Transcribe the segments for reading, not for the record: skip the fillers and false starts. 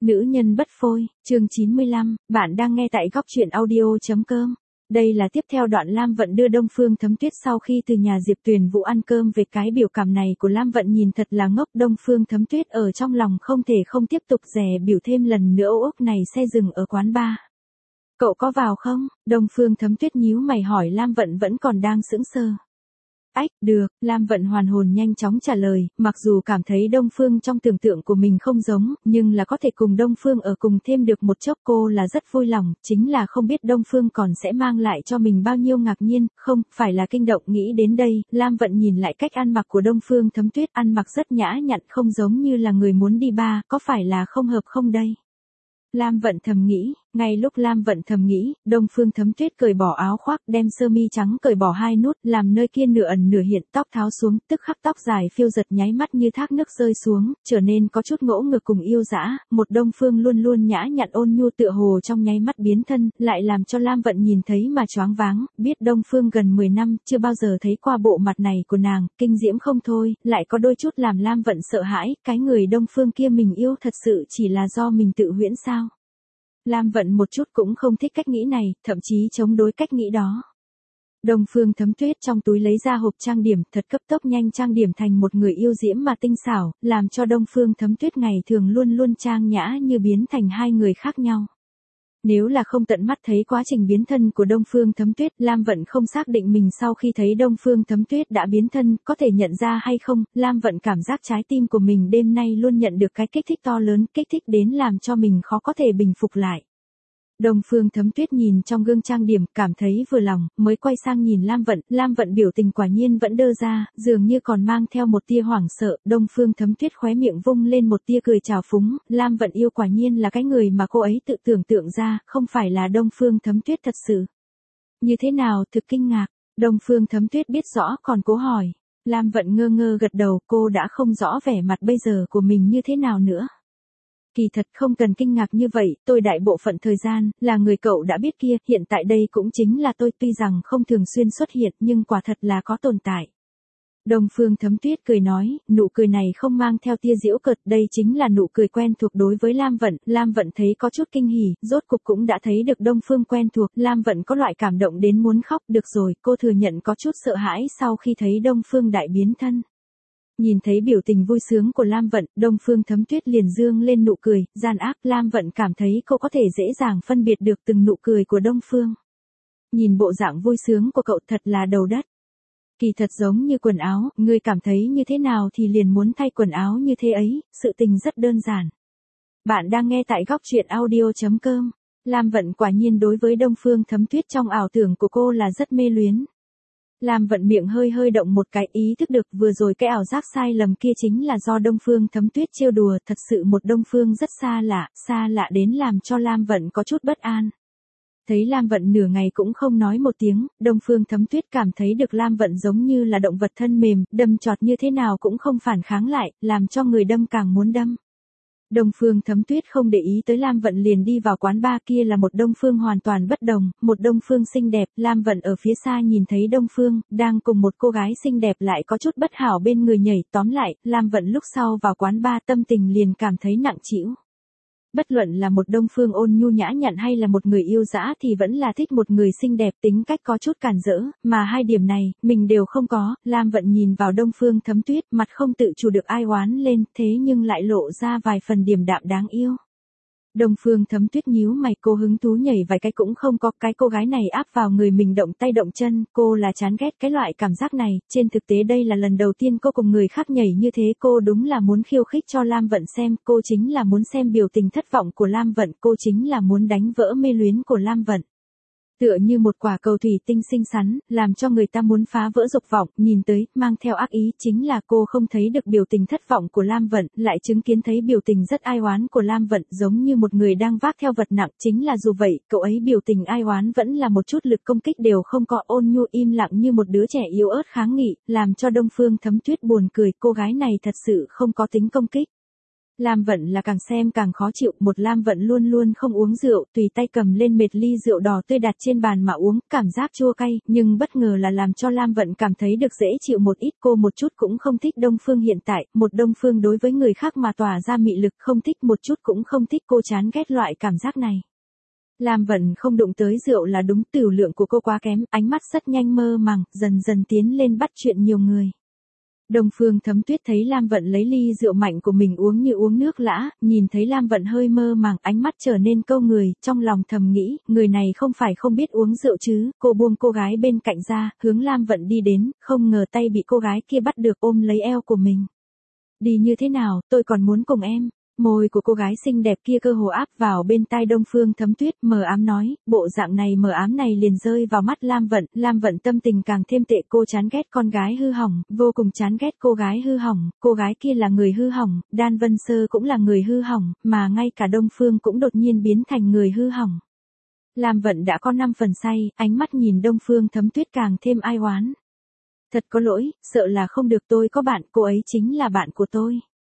Nữ nhân bất phôi, chương 95, bạn đang nghe tại góc truyện audio.com. Đây là tiếp theo đoạn Lam Vận đưa Đông Phương Thấm Tuyết sau khi từ nhà Diệp Tuyền Vũ ăn cơm về. Cái biểu cảm này của Lam Vận nhìn thật là ngốc. Đông Phương Thấm Tuyết ở trong lòng không thể không tiếp tục dè biểu thêm lần nữa. Ốc này xe dừng ở quán bar. Cậu có vào không? Đông Phương Thấm Tuyết nhíu mày hỏi. Lam Vận vẫn còn đang sững sờ. Ách, được, Lam Vận hoàn hồn nhanh chóng trả lời, mặc dù cảm thấy Đông Phương trong tưởng tượng của mình không giống, nhưng là có thể cùng Đông Phương ở cùng thêm được một chốc cô là rất vui lòng, chính là không biết Đông Phương còn sẽ mang lại cho mình bao nhiêu ngạc nhiên, không, phải là kinh động. Nghĩ đến đây, Lam Vận nhìn lại cách ăn mặc của Đông Phương Thấm Tuyết, ăn mặc rất nhã nhặn, không giống như là người muốn đi bar, có phải là không hợp không đây? Lam Vận thầm nghĩ, ngay lúc Lam Vận thầm nghĩ, Đông Phương Thấm Tuyết cởi bỏ áo khoác, đem sơ mi trắng cởi bỏ hai nút, làm nơi kia nửa ẩn nửa hiện, tóc tháo xuống, tức khắc tóc dài phiêu giật nháy mắt như thác nước rơi xuống, trở nên có chút ngỗ ngược cùng yêu dã. Một Đông Phương luôn luôn nhã nhặn ôn nhu tựa hồ trong nháy mắt biến thân, lại làm cho Lam Vận nhìn thấy mà choáng váng. Biết Đông Phương gần 10 năm, chưa bao giờ thấy qua bộ mặt này của nàng, kinh diễm không thôi, lại có đôi chút làm Lam Vận sợ hãi. Cái người Đông Phương kia mình yêu thật sự chỉ là do mình tự huyễn sao? Lam Vận một chút cũng không thích cách nghĩ này, thậm chí chống đối cách nghĩ đó. Đông Phương Thấm Tuyết trong túi lấy ra hộp trang điểm, thật cấp tốc nhanh trang điểm thành một người yêu diễm mà tinh xảo, làm cho Đông Phương Thấm Tuyết ngày thường luôn luôn trang nhã như biến thành hai người khác nhau. Nếu là không tận mắt thấy quá trình biến thân của Đông Phương Thấm Tuyết, Lam Vận không xác định mình sau khi thấy Đông Phương Thấm Tuyết đã biến thân, có thể nhận ra hay không. Lam Vận cảm giác trái tim của mình đêm nay luôn nhận được cái kích thích to lớn, kích thích đến làm cho mình khó có thể bình phục lại. Đông Phương Thấm Tuyết nhìn trong gương trang điểm, cảm thấy vừa lòng, mới quay sang nhìn Lam Vận biểu tình quả nhiên vẫn đơ ra, dường như còn mang theo một tia hoảng sợ. Đông Phương Thấm Tuyết khóe miệng vung lên một tia cười trào phúng, Lam Vận yêu quả nhiên là cái người mà cô ấy tự tưởng tượng ra, không phải là Đông Phương Thấm Tuyết thật sự. Như thế nào? Thực kinh ngạc. Đông Phương Thấm Tuyết biết rõ còn cố hỏi. Lam Vận ngơ ngơ gật đầu, cô đã không rõ vẻ mặt bây giờ của mình như thế nào nữa. Kỳ thật không cần kinh ngạc như vậy, tôi đại bộ phận thời gian, là người cậu đã biết kia, hiện tại đây cũng chính là tôi, tuy rằng không thường xuyên xuất hiện nhưng quả thật là có tồn tại. Đông Phương Thấm Tuyết cười nói, nụ cười này không mang theo tia giễu cợt, đây chính là nụ cười quen thuộc đối với Lam Vận. Lam Vận thấy có chút kinh hỉ, rốt cục cũng đã thấy được Đông Phương quen thuộc, Lam Vận có loại cảm động đến muốn khóc. Được rồi, cô thừa nhận có chút sợ hãi sau khi thấy Đông Phương đại biến thân. Nhìn thấy biểu tình vui sướng của Lam Vận, Đông Phương Thấm Tuyết liền dương lên nụ cười, gian ác. Lam Vận cảm thấy cô có thể dễ dàng phân biệt được từng nụ cười của Đông Phương. Nhìn bộ dạng vui sướng của cậu thật là đầu đất. Kỳ thật giống như quần áo, ngươi cảm thấy như thế nào thì liền muốn thay quần áo như thế ấy, sự tình rất đơn giản. Bạn đang nghe tại góc truyện audio.com. Lam Vận quả nhiên đối với Đông Phương Thấm Tuyết trong ảo tưởng của cô là rất mê luyến. Lam Vận miệng hơi động một cái, ý thức được vừa rồi cái ảo giác sai lầm kia chính là do Đông Phương Thấm Tuyết trêu đùa, thật sự một Đông Phương rất xa lạ đến làm cho Lam Vận có chút bất an. Thấy Lam Vận nửa ngày cũng không nói một tiếng, Đông Phương Thấm Tuyết cảm thấy được Lam Vận giống như là động vật thân mềm, đâm chọt như thế nào cũng không phản kháng lại, làm cho người đâm càng muốn đâm. Đông Phương Thấm Tuyết không để ý tới Lam Vận liền đi vào quán bar. Kia là một Đông Phương hoàn toàn bất đồng, một Đông Phương xinh đẹp. Lam Vận ở phía xa nhìn thấy Đông Phương đang cùng một cô gái xinh đẹp lại có chút bất hảo bên người nhảy. Tóm lại, Lam Vận lúc sau vào quán bar tâm tình liền cảm thấy nặng trĩu. Bất luận là một Đông Phương ôn nhu nhã nhặn hay là một người yêu dã thì vẫn là thích một người xinh đẹp, tính cách có chút cản rỡ, mà hai điểm này, mình đều không có. Lam Vận nhìn vào Đông Phương Thấm Tuyết, mặt không tự chủ được ai oán lên, thế nhưng lại lộ ra vài phần điềm đạm đáng yêu. Đông Phương Thấm Tuyết nhíu mày, cô hứng thú nhảy vài cái cũng không có, cái cô gái này áp vào người mình động tay động chân, cô là chán ghét cái loại cảm giác này. Trên thực tế đây là lần đầu tiên cô cùng người khác nhảy như thế, cô đúng là muốn khiêu khích cho Lam Vận xem, cô chính là muốn xem biểu tình thất vọng của Lam Vận, cô chính là muốn đánh vỡ mê luyến của Lam Vận. Tựa như một quả cầu thủy tinh xinh xắn, làm cho người ta muốn phá vỡ dục vọng, nhìn tới, mang theo ác ý, chính là cô không thấy được biểu tình thất vọng của Lam Vận, lại chứng kiến thấy biểu tình rất ai oán của Lam Vận, giống như một người đang vác theo vật nặng, chính là dù vậy, cậu ấy biểu tình ai oán vẫn là một chút lực công kích đều không có, ôn nhu im lặng như một đứa trẻ yếu ớt kháng nghị, làm cho Đông Phương Thấm Tuyết buồn cười, cô gái này thật sự không có tính công kích. Lam Vận là càng xem càng khó chịu, một Lam Vận luôn luôn không uống rượu, tùy tay cầm lên một ly rượu đỏ tươi đặt trên bàn mà uống, cảm giác chua cay, nhưng bất ngờ là làm cho Lam Vận cảm thấy được dễ chịu một ít. Cô một chút cũng không thích Đông Phương hiện tại, một Đông Phương đối với người khác mà tỏa ra mị lực, không thích một chút cũng không thích, cô chán ghét loại cảm giác này. Lam Vận không đụng tới rượu là đúng, tửu lượng của cô quá kém, ánh mắt rất nhanh mơ màng, dần dần tiến lên bắt chuyện nhiều người. Đông Phương Thấm Tuyết thấy Lam Vận lấy ly rượu mạnh của mình uống như uống nước lã, nhìn thấy Lam Vận hơi mơ màng, ánh mắt trở nên câu người, trong lòng thầm nghĩ, người này không phải không biết uống rượu chứ. Cô buông cô gái bên cạnh ra, hướng Lam Vận đi đến, không ngờ tay bị cô gái kia bắt được, ôm lấy eo của mình. Đi như thế nào, tôi còn muốn cùng em. Môi của cô gái xinh đẹp kia cơ hồ áp vào bên tai Đông Phương Thấm Tuyết, mờ ám nói, bộ dạng này mờ ám này liền rơi vào mắt Lam Vận tâm tình càng thêm tệ, cô chán ghét con gái hư hỏng, vô cùng chán ghét cô gái hư hỏng, cô gái kia là người hư hỏng, Đan Vân Sơ cũng là người hư hỏng, mà ngay cả Đông Phương cũng đột nhiên biến thành người hư hỏng. Lam Vận đã có 5 phần say, ánh mắt nhìn Đông Phương Thấm Tuyết càng thêm ai oán. Thật có lỗi, sợ là không được, tôi có bạn, cô ấy chính là bạn của tôi.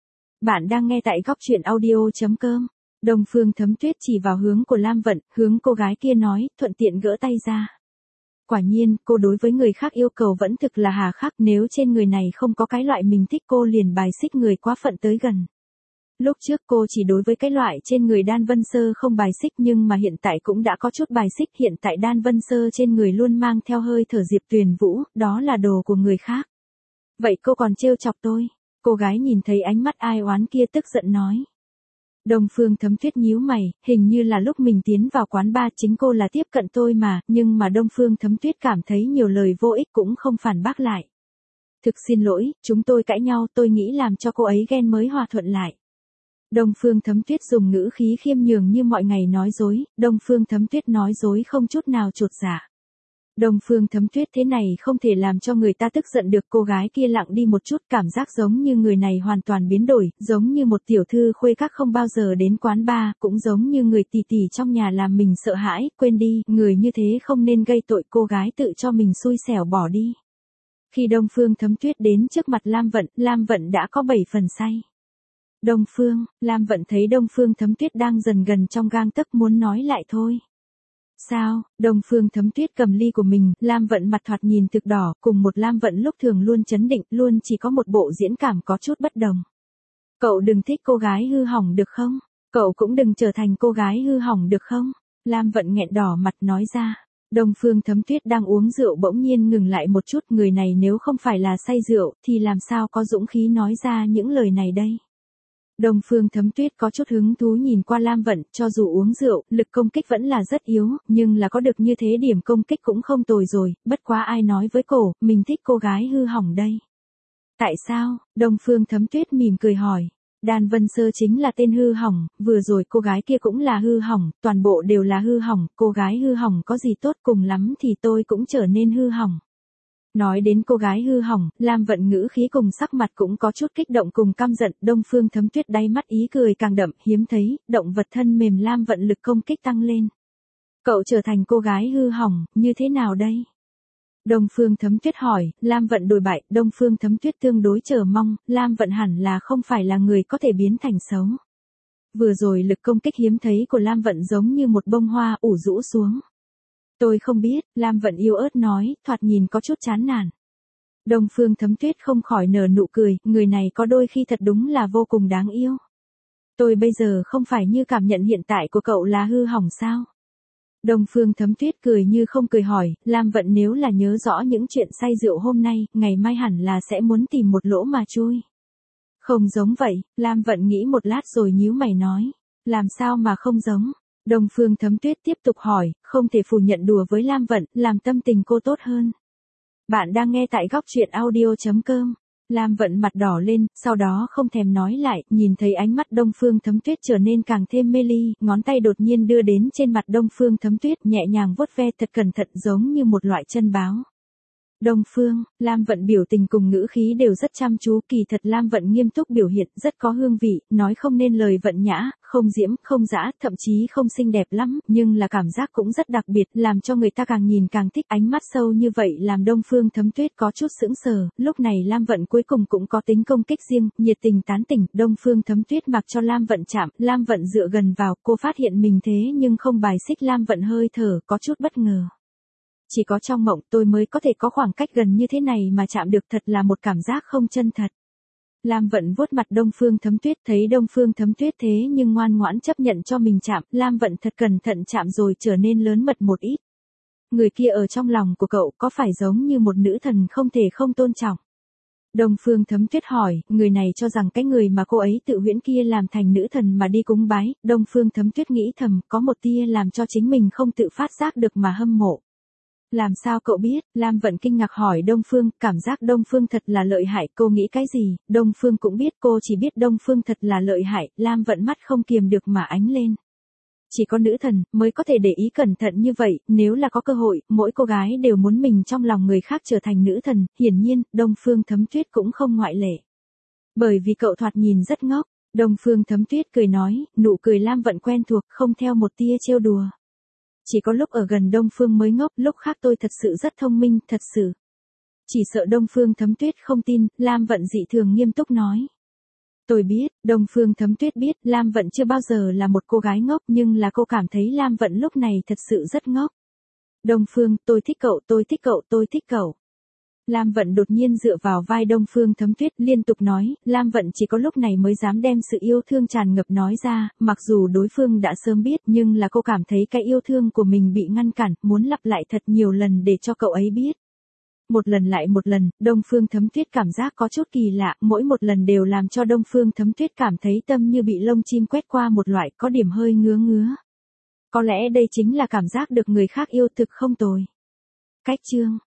Bạn đang nghe tại góc truyện audio.com. Đông Phương Thấm Tuyết chỉ vào hướng của Lam Vận, hướng cô gái kia nói, thuận tiện gỡ tay ra. Quả nhiên, cô đối với người khác yêu cầu vẫn thực là hà khắc, nếu trên người này không có cái loại mình thích cô liền bài xích người quá phận tới gần. Lúc trước cô chỉ đối với cái loại trên người Đan Vân Sơ không bài xích, nhưng mà hiện tại cũng đã có chút bài xích, hiện tại Đan Vân Sơ trên người luôn mang theo hơi thở Diệp Tuyền Vũ, đó là đồ của người khác. Vậy cô còn trêu chọc tôi? Cô gái nhìn thấy ánh mắt ai oán kia tức giận nói. Đông Phương Thấm Tuyết nhíu mày, hình như là lúc mình tiến vào quán bar chính cô là tiếp cận tôi mà, nhưng mà Đông Phương Thấm Tuyết cảm thấy nhiều lời vô ích cũng không phản bác lại. Thực xin lỗi, chúng tôi cãi nhau, tôi nghĩ làm cho cô ấy ghen mới hòa thuận lại. Đông Phương Thấm Tuyết dùng ngữ khí khiêm nhường như mọi ngày nói dối, Đông Phương Thấm Tuyết nói dối không chút nào chột dạ. Đông Phương Thấm Tuyết thế này không thể làm cho người ta tức giận được, cô gái kia lặng đi một chút, cảm giác giống như người này hoàn toàn biến đổi, giống như một tiểu thư khuê các không bao giờ đến quán bar, cũng giống như người tỷ tỷ trong nhà làm mình sợ hãi, quên đi, người như thế không nên gây tội, cô gái tự cho mình xui xẻo bỏ đi. Khi Đông Phương Thấm Tuyết đến trước mặt Lam Vận đã có 7 phần say. Đông Phương, Lam Vận thấy Đông Phương Thấm Tuyết đang dần gần trong gang tấc muốn nói lại thôi. Sao? Đông Phương Thấm Tuyết cầm ly của mình, Lam Vận mặt thoạt nhìn thực đỏ, cùng một Lam Vận lúc thường luôn chấn định, luôn chỉ có một bộ diễn cảm có chút bất đồng. Cậu đừng thích cô gái hư hỏng được không? Cậu cũng đừng trở thành cô gái hư hỏng được không? Lam Vận nghẹn đỏ mặt nói ra. Đông Phương Thấm Tuyết đang uống rượu bỗng nhiên ngừng lại một chút, người này nếu không phải là say rượu, thì làm sao có dũng khí nói ra những lời này đây? Đông Phương Thấm Tuyết có chút hứng thú nhìn qua Lam Vận, cho dù uống rượu, lực công kích vẫn là rất yếu, nhưng là có được như thế điểm công kích cũng không tồi rồi, bất quá ai nói với cổ, mình thích cô gái hư hỏng đây. Tại sao? Đông Phương Thấm Tuyết mỉm cười hỏi. Đan Vân Sơ chính là tên hư hỏng, vừa rồi cô gái kia cũng là hư hỏng, toàn bộ đều là hư hỏng, cô gái hư hỏng có gì tốt, cùng lắm thì tôi cũng trở nên hư hỏng. Nói đến cô gái hư hỏng, Lam Vận ngữ khí cùng sắc mặt cũng có chút kích động cùng căm giận, Đông Phương Thấm Tuyết đáy mắt ý cười càng đậm, hiếm thấy, động vật thân mềm Lam Vận lực công kích tăng lên. Cậu trở thành cô gái hư hỏng, như thế nào đây? Đông Phương Thấm Tuyết hỏi, Lam Vận đổi bại, Đông Phương Thấm Tuyết tương đối chờ mong, Lam Vận hẳn là không phải là người có thể biến thành xấu. Vừa rồi lực công kích hiếm thấy của Lam Vận giống như một bông hoa ủ rũ xuống. Tôi không biết, Lam Vận yếu ớt nói, thoạt nhìn có chút chán nản. Đông Phương Thấm Tuyết không khỏi nở nụ cười, người này có đôi khi thật đúng là vô cùng đáng yêu. Tôi bây giờ không phải như cảm nhận hiện tại của cậu là hư hỏng sao? Đông Phương Thấm Tuyết cười như không cười hỏi, Lam Vận nếu là nhớ rõ những chuyện say rượu hôm nay, ngày mai hẳn là sẽ muốn tìm một lỗ mà chui. Không giống vậy, Lam Vận nghĩ một lát rồi nhíu mày nói, làm sao mà không giống? Đông Phương Thấm Tuyết tiếp tục hỏi, không thể phủ nhận đùa với Lam Vận, làm tâm tình cô tốt hơn. Bạn đang nghe tại góc truyện audio.com. Lam Vận mặt đỏ lên, sau đó không thèm nói lại, nhìn thấy ánh mắt Đông Phương Thấm Tuyết trở nên càng thêm mê ly, ngón tay đột nhiên đưa đến trên mặt Đông Phương Thấm Tuyết, nhẹ nhàng vuốt ve thật cẩn thận giống như một loại chân báo. Đông Phương, Lam Vận biểu tình cùng ngữ khí đều rất chăm chú, kỳ thật Lam Vận nghiêm túc biểu hiện, rất có hương vị, nói không nên lời Vận nhã, không diễm, không dã, thậm chí không xinh đẹp lắm, nhưng là cảm giác cũng rất đặc biệt, làm cho người ta càng nhìn càng thích, ánh mắt sâu như vậy làm Đông Phương Thấm Tuyết có chút sững sờ, lúc này Lam Vận cuối cùng cũng có tính công kích riêng, nhiệt tình tán tỉnh, Đông Phương Thấm Tuyết mặc cho Lam Vận chạm, Lam Vận dựa gần vào, cô phát hiện mình thế nhưng không bài xích Lam Vận hơi thở, có chút bất ngờ. Chỉ có trong mộng tôi mới có thể có khoảng cách gần như thế này mà chạm được, thật là một cảm giác không chân thật. Lam Vận vuốt mặt Đông Phương Thấm Tuyết, thấy Đông Phương Thấm Tuyết thế nhưng ngoan ngoãn chấp nhận cho mình chạm, Lam Vận thật cẩn thận chạm rồi trở nên lớn mật một ít. Người kia ở trong lòng của cậu có phải giống như một nữ thần không thể không tôn trọng? Đông Phương Thấm Tuyết hỏi, người này cho rằng cái người mà cô ấy tự huyễn kia làm thành nữ thần mà đi cúng bái, Đông Phương Thấm Tuyết nghĩ thầm, có một tia làm cho chính mình không tự phát giác được mà hâm mộ. Làm sao cậu biết? Lam Vận kinh ngạc hỏi Đông Phương, cảm giác Đông Phương thật là lợi hại, cô nghĩ cái gì? Đông Phương cũng biết, cô chỉ biết Đông Phương thật là lợi hại, Lam Vận mắt không kiềm được mà ánh lên. Chỉ có nữ thần mới có thể để ý cẩn thận như vậy, nếu là có cơ hội, mỗi cô gái đều muốn mình trong lòng người khác trở thành nữ thần, hiển nhiên, Đông Phương Thấm Tuyết cũng không ngoại lệ. Bởi vì cậu thoạt nhìn rất ngốc, Đông Phương Thấm Tuyết cười nói, nụ cười Lam Vận quen thuộc, không theo một tia trêu đùa. Chỉ có lúc ở gần Đông Phương mới ngốc, lúc khác tôi thật sự rất thông minh, thật sự. Chỉ sợ Đông Phương Thấm Tuyết không tin, Lam Vận dị thường nghiêm túc nói. Tôi biết, Đông Phương Thấm Tuyết biết, Lam Vận chưa bao giờ là một cô gái ngốc, nhưng là cô cảm thấy Lam Vận lúc này thật sự rất ngốc. Đông Phương, tôi thích cậu, tôi thích cậu, tôi thích cậu. Lam Vận đột nhiên dựa vào vai Đông Phương Thấm Tuyết liên tục nói, Lam Vận chỉ có lúc này mới dám đem sự yêu thương tràn ngập nói ra, mặc dù đối phương đã sớm biết nhưng là cô cảm thấy cái yêu thương của mình bị ngăn cản, muốn lặp lại thật nhiều lần để cho cậu ấy biết. Một lần lại một lần, Đông Phương Thấm Tuyết cảm giác có chút kỳ lạ, mỗi một lần đều làm cho Đông Phương Thấm Tuyết cảm thấy tâm như bị lông chim quét qua một loại có điểm hơi ngứa ngứa. Có lẽ đây chính là cảm giác được người khác yêu thực không tồi. Cách chương